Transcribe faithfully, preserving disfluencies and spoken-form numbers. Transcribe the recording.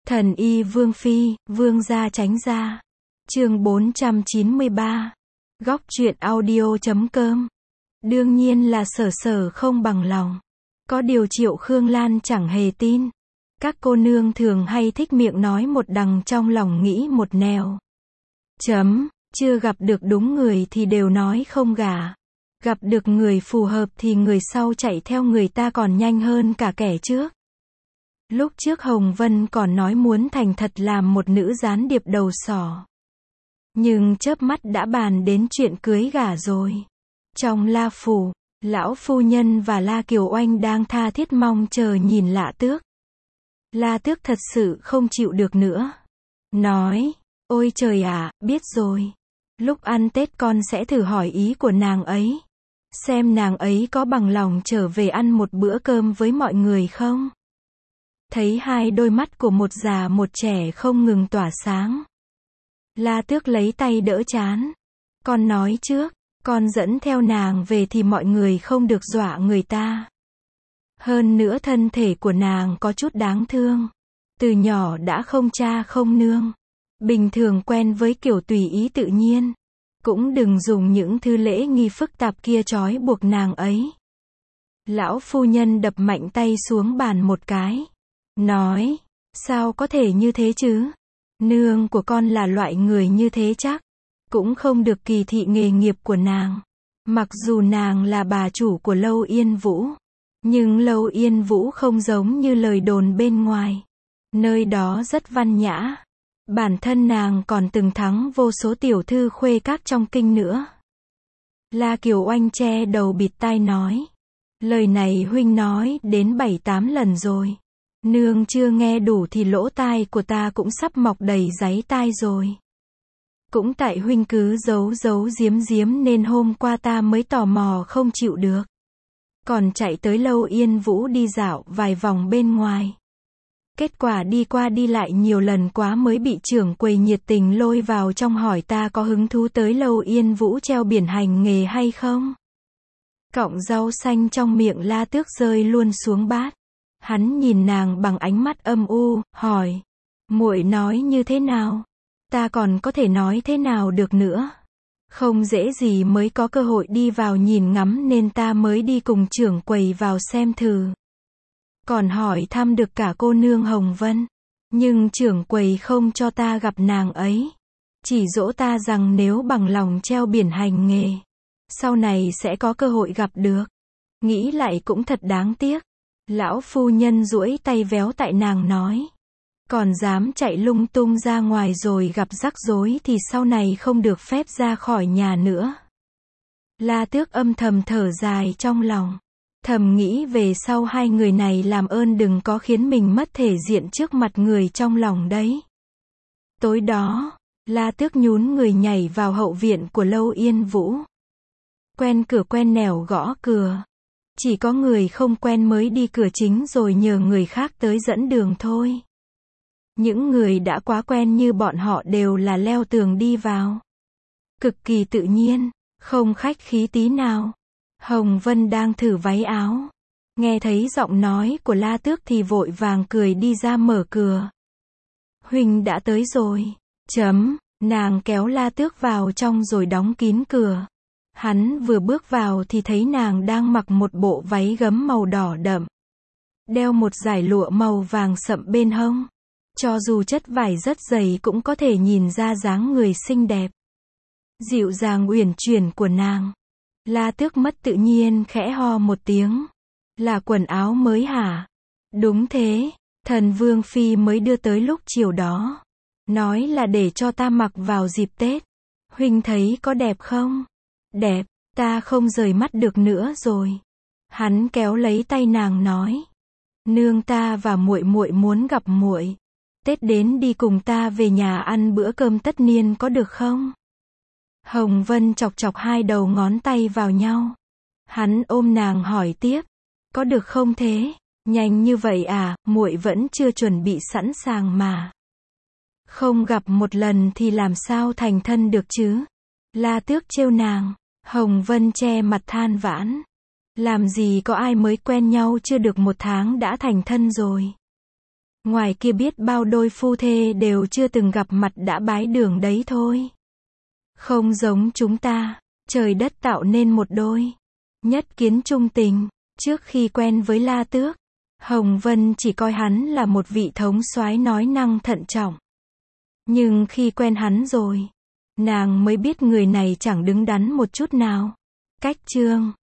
Thần y Vương Phi, Vương gia tránh gia. Chương bốn trăm chín mươi ba. Góc truyện audio.com. Đương nhiên là Sở Sở không bằng lòng. Có điều Triệu Khương Lan chẳng hề tin. Các cô nương thường hay thích miệng nói một đằng trong lòng nghĩ một nẻo. Chấm, chưa gặp được đúng người thì đều nói không gả. Gặp được người phù hợp thì người sau chạy theo người ta còn nhanh hơn cả kẻ trước. Lúc trước Hồng Vân còn nói muốn thành thật làm một nữ gián điệp đầu sỏ. Nhưng chớp mắt đã bàn đến chuyện cưới gả rồi. Trong La Phủ, lão phu nhân và La Kiều Oanh đang tha thiết mong chờ nhìn Lạ Tước. La Tước thật sự không chịu được nữa. Nói, ôi trời ạ, biết rồi. Lúc ăn Tết con sẽ thử hỏi ý của nàng ấy. Xem nàng ấy có bằng lòng trở về ăn một bữa cơm với mọi người không? Thấy hai đôi mắt của một già một trẻ không ngừng tỏa sáng. La Tước lấy tay đỡ trán. Con nói trước, con dẫn theo nàng về thì mọi người không được dọa người ta. Hơn nữa thân thể của nàng có chút đáng thương. Từ nhỏ đã không cha không nương. Bình thường quen với kiểu tùy ý tự nhiên. Cũng đừng dùng những thứ lễ nghi phức tạp kia trói buộc nàng ấy. Lão phu nhân đập mạnh tay xuống bàn một cái. Nói, sao có thể như thế chứ? Nương của con là loại người như thế chắc. Cũng không được kỳ thị nghề nghiệp của nàng. Mặc dù nàng là bà chủ của Lâu Yên Vũ. Nhưng Lâu Yên Vũ không giống như lời đồn bên ngoài. Nơi đó rất văn nhã. Bản thân nàng còn từng thắng vô số tiểu thư khuê các trong kinh nữa. La Kiều Oanh che đầu bịt tai nói. Lời này huynh nói đến bảy tám lần rồi. Nương chưa nghe đủ thì lỗ tai của ta cũng sắp mọc đầy giấy tai rồi. Cũng tại huynh cứ giấu giấu giếm giếm nên hôm qua ta mới tò mò không chịu được. Còn chạy tới Lâu Yên Vũ đi dạo vài vòng bên ngoài. Kết quả đi qua đi lại nhiều lần quá mới bị trưởng quầy nhiệt tình lôi vào trong hỏi ta có hứng thú tới Lâu Yên Vũ treo biển hành nghề hay không. Cọng rau xanh trong miệng La Tước rơi luôn xuống bát. Hắn nhìn nàng bằng ánh mắt âm u, hỏi. Muội nói như thế nào? Ta còn có thể nói thế nào được nữa? Không dễ gì mới có cơ hội đi vào nhìn ngắm nên ta mới đi cùng trưởng quầy vào xem thử. Còn hỏi thăm được cả cô nương Hồng Vân. Nhưng trưởng quầy không cho ta gặp nàng ấy. Chỉ dỗ ta rằng nếu bằng lòng treo biển hành nghề, sau này sẽ có cơ hội gặp được. Nghĩ lại cũng thật đáng tiếc. Lão phu nhân duỗi tay véo tại nàng nói. Còn dám chạy lung tung ra ngoài rồi gặp rắc rối thì sau này không được phép ra khỏi nhà nữa. La Tước âm thầm thở dài trong lòng. Thầm nghĩ về sau hai người này làm ơn đừng có khiến mình mất thể diện trước mặt người trong lòng đấy. Tối đó, La Tước nhún người nhảy vào hậu viện của Lâu Yên Vũ. Quen cửa quen nẻo gõ cửa. Chỉ có người không quen mới đi cửa chính rồi nhờ người khác tới dẫn đường thôi. Những người đã quá quen như bọn họ đều là leo tường đi vào. Cực kỳ tự nhiên, không khách khí tí nào. Hồng Vân đang thử váy áo. Nghe thấy giọng nói của La Tước thì vội vàng cười đi ra mở cửa. Huynh đã tới rồi. Chấm, nàng kéo La Tước vào trong rồi đóng kín cửa. Hắn vừa bước vào thì thấy nàng đang mặc một bộ váy gấm màu đỏ đậm. Đeo một dải lụa màu vàng sậm bên hông. Cho dù chất vải rất dày cũng có thể nhìn ra dáng người xinh đẹp. Dịu dàng uyển chuyển của nàng. La Tước mất tự nhiên khẽ ho một tiếng. Là quần áo mới hả? Đúng thế, thần Vương Phi mới đưa tới lúc chiều đó. Nói là để cho ta mặc vào dịp Tết. Huynh thấy có đẹp không? Đẹp, ta không rời mắt được nữa rồi. Hắn kéo lấy tay nàng nói. Nương ta và muội muội muốn gặp muội. Tết đến đi cùng ta về nhà ăn bữa cơm tất niên có được không? Hồng Vân chọc chọc hai đầu ngón tay vào nhau. Hắn ôm nàng hỏi tiếp. Có được không thế? Nhanh như vậy à, muội vẫn chưa chuẩn bị sẵn sàng mà. Không gặp một lần thì làm sao thành thân được chứ? La Tước trêu nàng. Hồng Vân che mặt than vãn. Làm gì có ai mới quen nhau chưa được một tháng đã thành thân rồi. ngoài kia biết bao đôi phu thê đều chưa từng gặp mặt đã bái đường đấy thôi. Không giống chúng ta, trời đất tạo nên một đôi. Nhất kiến chung tình, trước khi quen với La Tước, Hồng Vân chỉ coi hắn là một vị thống soái nói năng thận trọng. Nhưng khi quen hắn rồi, nàng mới biết người này chẳng đứng đắn một chút nào. Cách chương